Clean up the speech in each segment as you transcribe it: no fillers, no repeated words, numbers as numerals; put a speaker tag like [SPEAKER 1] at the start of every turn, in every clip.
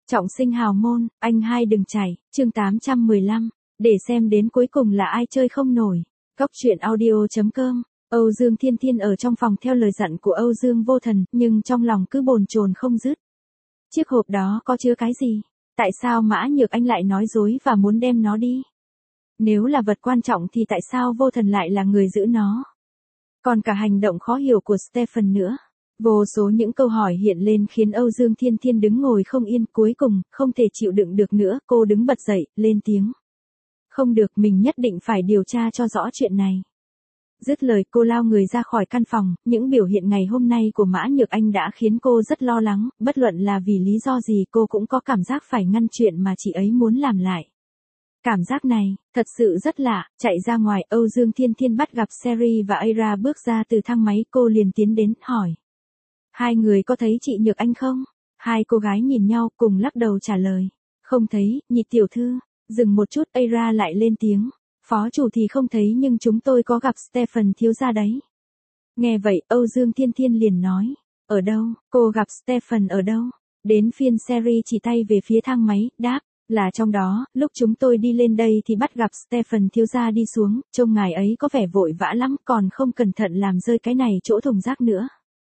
[SPEAKER 1] Trọng sinh hào môn, anh hai đừng chảy, chương 815. Để xem đến cuối cùng là ai chơi không nổi. Góc truyện audio.com. Âu Dương Thiên Thiên ở trong phòng theo lời dặn của Âu Dương Vô Thần, nhưng trong lòng cứ bồn chồn không dứt. Chiếc hộp đó có chứa cái gì? Tại sao Mã Nhược Anh lại nói dối và muốn đem nó đi? Nếu là vật quan trọng thì tại sao Vô Thần lại là người giữ nó? Còn cả hành động khó hiểu của Stephen nữa. Vô số những câu hỏi hiện lên khiến Âu Dương Thiên Thiên đứng ngồi không yên, cuối cùng, không thể chịu đựng được nữa, cô đứng bật dậy, lên tiếng. Không được, mình nhất định phải điều tra cho rõ chuyện này. Dứt lời cô lao người ra khỏi căn phòng, những biểu hiện ngày hôm nay của Mã Nhược Anh đã khiến cô rất lo lắng, bất luận là vì lý do gì cô cũng có cảm giác phải ngăn chuyện mà chị ấy muốn làm lại. Cảm giác này, thật sự rất lạ. Chạy ra ngoài, Âu Dương Thiên Thiên bắt gặp Sherry và Aira bước ra từ thang máy, cô liền tiến đến, hỏi. Hai người có thấy chị Nhược Anh không? Hai cô gái nhìn nhau cùng lắc đầu trả lời. Không thấy, Nhị tiểu thư. Dừng một chút, Aira lại lên tiếng. Phó chủ thì không thấy nhưng chúng tôi có gặp Stephen thiếu gia đấy. Nghe vậy, Âu Dương Thiên Thiên liền nói. Ở đâu, cô gặp Stephen ở đâu? Đến phiên Sherry chỉ tay về phía thang máy, đáp. Là trong đó, lúc chúng tôi đi lên đây thì bắt gặp Stephen thiếu gia đi xuống, trông ngài ấy có vẻ vội vã lắm, còn không cẩn thận làm rơi cái này chỗ thùng rác nữa.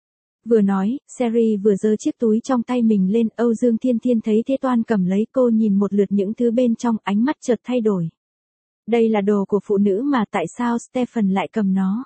[SPEAKER 1] Vừa nói, Sherry vừa giơ chiếc túi trong tay mình lên, Âu Dương Thiên Thiên thấy thế toan cầm lấy, cô nhìn một lượt những thứ bên trong, ánh mắt chợt thay đổi. Đây là đồ của phụ nữ mà tại sao Stephen lại cầm nó?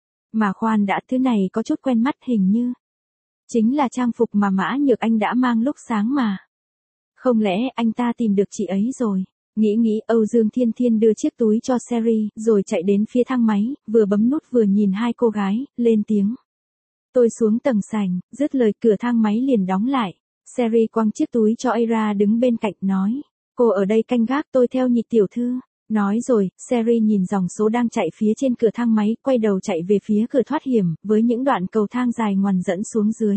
[SPEAKER 1] Mà khoan đã, thứ này có chút quen mắt, hình như chính là trang phục mà Mã Nhược Anh đã mang lúc sáng mà. Không lẽ anh ta tìm được chị ấy rồi? Nghĩ, Âu Dương Thiên Thiên đưa chiếc túi cho Sherry, rồi chạy đến phía thang máy, vừa bấm nút vừa nhìn hai cô gái, lên tiếng. Tôi xuống tầng sảnh, dứt lời cửa thang máy liền đóng lại. Sherry quăng chiếc túi cho Aira đứng bên cạnh, nói. Cô ở đây canh gác, tôi theo Nhị tiểu thư. Nói rồi, Sherry nhìn dòng số đang chạy phía trên cửa thang máy, quay đầu chạy về phía cửa thoát hiểm, với những đoạn cầu thang dài ngoằn dẫn xuống dưới.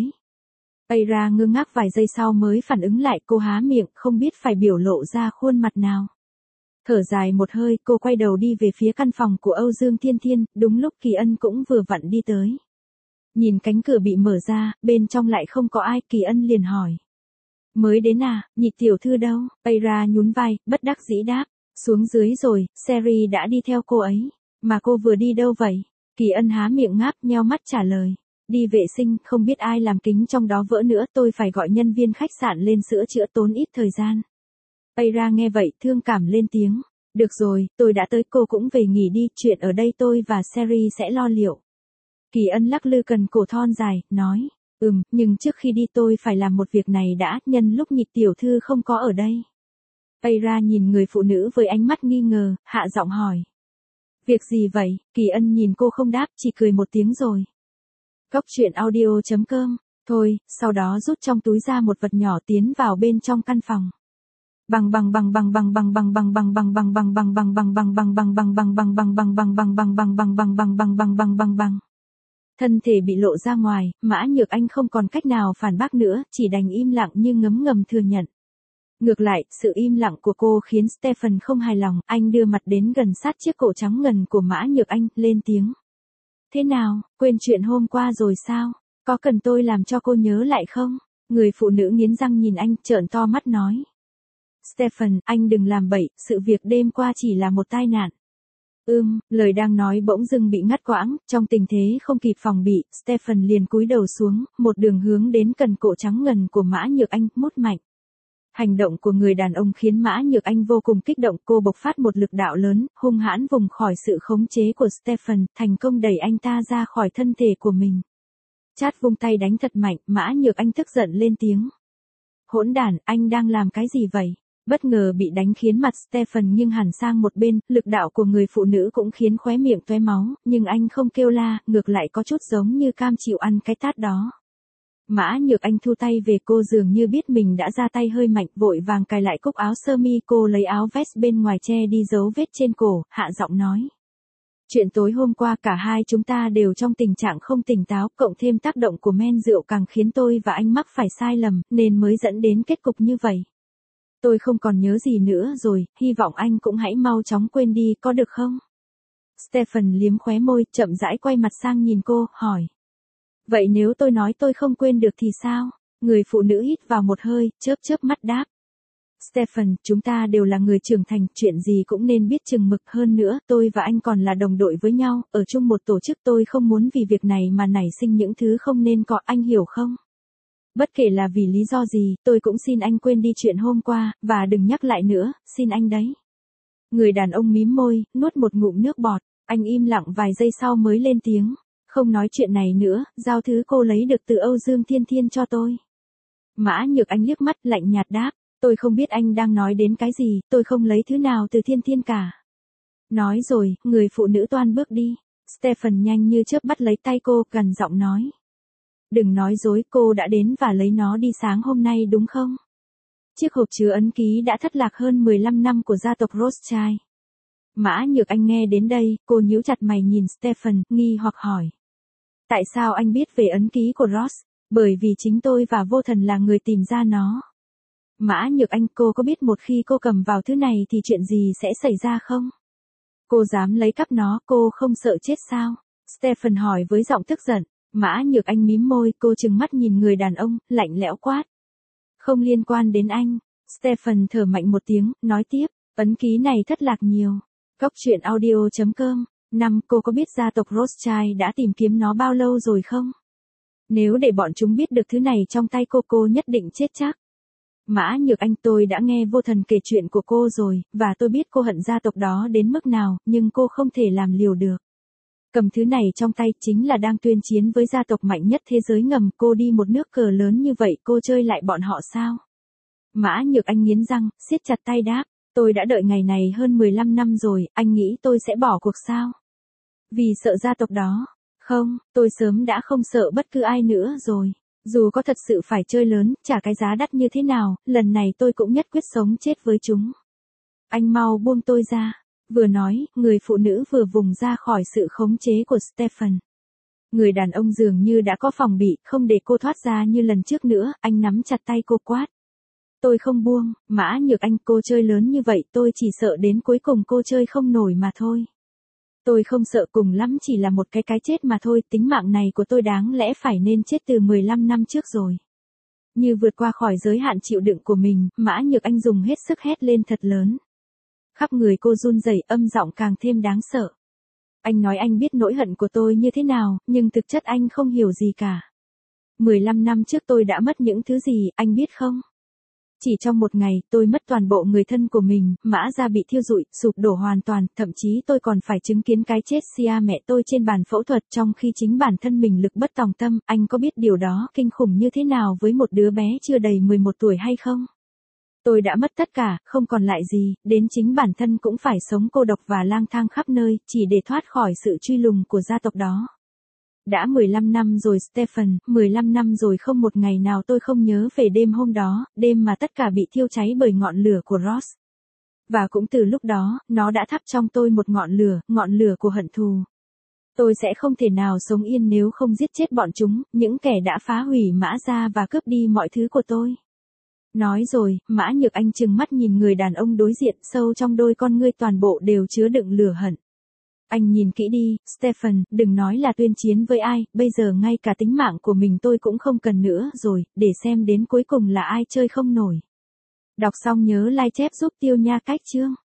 [SPEAKER 1] Aira ngơ ngác vài giây sau mới phản ứng lại, cô há miệng, không biết phải biểu lộ ra khuôn mặt nào. Thở dài một hơi, cô quay đầu đi về phía căn phòng của Âu Dương Thiên Thiên, đúng lúc Kỳ Ân cũng vừa vặn đi tới. Nhìn cánh cửa bị mở ra, bên trong lại không có ai, Kỳ Ân liền hỏi. Mới đến à, Nhị tiểu thư đâu? Aira nhún vai, bất đắc dĩ đáp. Xuống dưới rồi, Sherry đã đi theo cô ấy. Mà cô vừa đi đâu vậy? Kỳ Ân há miệng ngáp, nheo mắt trả lời. Đi vệ sinh, không biết ai làm kính trong đó vỡ nữa, tôi phải gọi nhân viên khách sạn lên sửa chữa, tốn ít thời gian. Aira nghe vậy, thương cảm lên tiếng. Được rồi, tôi đã tới, cô cũng về nghỉ đi, chuyện ở đây tôi và Sherry sẽ lo liệu. Kỳ Ân lắc lư cần cổ thon dài, nói. Nhưng trước khi đi tôi phải làm một việc này đã, nhân lúc Nhị tiểu thư không có ở đây. Aira nhìn người phụ nữ với ánh mắt nghi ngờ, hạ giọng hỏi. Việc gì vậy? Kỳ Ân nhìn cô không đáp, chỉ cười một tiếng rồi. Góc truyện audio.com. Thôi, sau đó rút trong túi ra một vật nhỏ tiến vào bên trong căn phòng. Bằng. Thân thể bị lộ ra ngoài, Mã Nhược Anh không còn cách nào phản bác nữa, chỉ đành im lặng như ngấm ngầm thừa nhận. Ngược lại, sự im lặng của cô khiến Stephen không hài lòng, anh đưa mặt đến gần sát chiếc cổ trắng ngần của Mã Nhược Anh, lên tiếng. Thế nào, quên chuyện hôm qua rồi sao? Có cần tôi làm cho cô nhớ lại không? Người phụ nữ nghiến răng nhìn anh, trợn to mắt nói. Stephen, anh đừng làm bậy, sự việc đêm qua chỉ là một tai nạn. Lời đang nói bỗng dưng bị ngắt quãng, trong tình thế không kịp phòng bị, Stephen liền cúi đầu xuống, một đường hướng đến cần cổ trắng ngần của Mã Nhược Anh, mút mạnh. Hành động của người đàn ông khiến Mã Nhược Anh vô cùng kích động, cô bộc phát một lực đạo lớn, hung hãn vùng khỏi sự khống chế của Stephen, thành công đẩy anh ta ra khỏi thân thể của mình. Chát vung tay đánh thật mạnh, Mã Nhược Anh tức giận lên tiếng. Hỗn đản, anh đang làm cái gì vậy? Bất ngờ bị đánh khiến mặt Stephen nghiêng hẳn sang một bên, lực đạo của người phụ nữ cũng khiến khóe miệng tóe máu, nhưng anh không kêu la, ngược lại có chút giống như cam chịu ăn cái tát đó. Mã Nhược Anh thu tay về, cô dường như biết mình đã ra tay hơi mạnh, vội vàng cài lại cúc áo sơ mi, cô lấy áo vest bên ngoài che đi dấu vết trên cổ, hạ giọng nói. Chuyện tối hôm qua cả hai chúng ta đều trong tình trạng không tỉnh táo, cộng thêm tác động của men rượu càng khiến tôi và anh mắc phải sai lầm, nên mới dẫn đến kết cục như vậy. Tôi không còn nhớ gì nữa rồi, hy vọng anh cũng hãy mau chóng quên đi, có được không? Stephen liếm khóe môi, chậm rãi quay mặt sang nhìn cô, hỏi. Vậy nếu tôi nói tôi không quên được thì sao? Người phụ nữ hít vào một hơi, chớp chớp mắt đáp. Stephen, chúng ta đều là người trưởng thành, chuyện gì cũng nên biết chừng mực hơn nữa, tôi và anh còn là đồng đội với nhau, ở chung một tổ chức, tôi không muốn vì việc này mà nảy sinh những thứ không nên có, anh hiểu không? Bất kể là vì lý do gì, tôi cũng xin anh quên đi chuyện hôm qua, và đừng nhắc lại nữa, xin anh đấy. Người đàn ông mím môi, nuốt một ngụm nước bọt, anh im lặng vài giây sau mới lên tiếng. Không nói chuyện này nữa, giao thứ cô lấy được từ Âu Dương Thiên Thiên cho tôi. Mã Nhược Anh liếc mắt lạnh nhạt đáp. Tôi không biết anh đang nói đến cái gì, tôi không lấy thứ nào từ Thiên Thiên cả. Nói rồi, người phụ nữ toan bước đi. Stephen nhanh như chớp bắt lấy tay cô, gần giọng nói. Đừng nói dối, cô đã đến và lấy nó đi sáng hôm nay đúng không? Chiếc hộp chứa ấn ký đã thất lạc hơn 15 năm của gia tộc Rothschild. Mã Nhược Anh nghe đến đây, cô nhíu chặt mày nhìn Stephen, nghi hoặc hỏi. Tại sao anh biết về ấn ký của Ross? Bởi vì chính tôi và vô thần là người tìm ra nó. Mã Nhược Anh, cô có biết một khi cô cầm vào thứ này thì chuyện gì sẽ xảy ra không? Cô dám lấy cắp nó, cô không sợ chết sao? Stephen hỏi với giọng tức giận. Mã Nhược Anh mím môi, cô trừng mắt nhìn người đàn ông, lạnh lẽo quát. Không liên quan đến anh. Stephen thở mạnh một tiếng, nói tiếp, ấn ký này thất lạc nhiều. Cóc truyện audio.com. Cô có biết gia tộc Rothschild đã tìm kiếm nó bao lâu rồi không? Nếu để bọn chúng biết được thứ này trong tay cô nhất định chết chắc. Mã Nhược Anh, tôi đã nghe vô thần kể chuyện của cô rồi, và tôi biết cô hận gia tộc đó đến mức nào, nhưng cô không thể làm liều được. Cầm thứ này trong tay chính là đang tuyên chiến với gia tộc mạnh nhất thế giới ngầm, cô đi một nước cờ lớn như vậy, cô chơi lại bọn họ sao? Mã Nhược Anh nghiến răng, siết chặt tay đáp, tôi đã đợi ngày này hơn 15 năm rồi, anh nghĩ tôi sẽ bỏ cuộc sao? Vì sợ gia tộc đó. Không, tôi sớm đã không sợ bất cứ ai nữa rồi. Dù có thật sự phải chơi lớn, trả cái giá đắt như thế nào, lần này tôi cũng nhất quyết sống chết với chúng. Anh mau buông tôi ra. Vừa nói, người phụ nữ vừa vùng ra khỏi sự khống chế của Stephen. Người đàn ông dường như đã có phòng bị, không để cô thoát ra như lần trước nữa, anh nắm chặt tay cô quát. Tôi không buông, Mã Nhược Anh, cô chơi lớn như vậy, tôi chỉ sợ đến cuối cùng cô chơi không nổi mà thôi. Tôi không sợ, cùng lắm chỉ là một cái chết mà thôi, tính mạng này của tôi đáng lẽ phải nên chết từ 15 năm trước rồi. Như vượt qua khỏi giới hạn chịu đựng của mình, Mã Nhược Anh dùng hết sức hét lên thật lớn. Khắp người cô run rẩy, âm giọng càng thêm đáng sợ. Anh nói anh biết nỗi hận của tôi như thế nào, nhưng thực chất anh không hiểu gì cả. 15 năm trước tôi đã mất những thứ gì, anh biết không? Chỉ trong một ngày, tôi mất toàn bộ người thân của mình, Mã gia bị thiêu rụi, sụp đổ hoàn toàn, thậm chí tôi còn phải chứng kiến cái chết Sia mẹ tôi trên bàn phẫu thuật trong khi chính bản thân mình lực bất tòng tâm, anh có biết điều đó kinh khủng như thế nào với một đứa bé chưa đầy 11 tuổi hay không? Tôi đã mất tất cả, không còn lại gì, đến chính bản thân cũng phải sống cô độc và lang thang khắp nơi, chỉ để thoát khỏi sự truy lùng của gia tộc đó. Đã 15 năm rồi Stephen, 15 năm rồi không một ngày nào tôi không nhớ về đêm hôm đó, đêm mà tất cả bị thiêu cháy bởi ngọn lửa của Ross. Và cũng từ lúc đó, nó đã thắp trong tôi một ngọn lửa của hận thù. Tôi sẽ không thể nào sống yên nếu không giết chết bọn chúng, những kẻ đã phá hủy Mã gia và cướp đi mọi thứ của tôi. Nói rồi, Mã Nhược Anh trừng mắt nhìn người đàn ông đối diện, sâu trong đôi con ngươi toàn bộ đều chứa đựng lửa hận. Anh nhìn kỹ đi, Stephen, đừng nói là tuyên chiến với ai, bây giờ ngay cả tính mạng của mình tôi cũng không cần nữa rồi, để xem đến cuối cùng là ai chơi không nổi. Đọc xong nhớ like chép giúp Tiêu Nha Cách chương.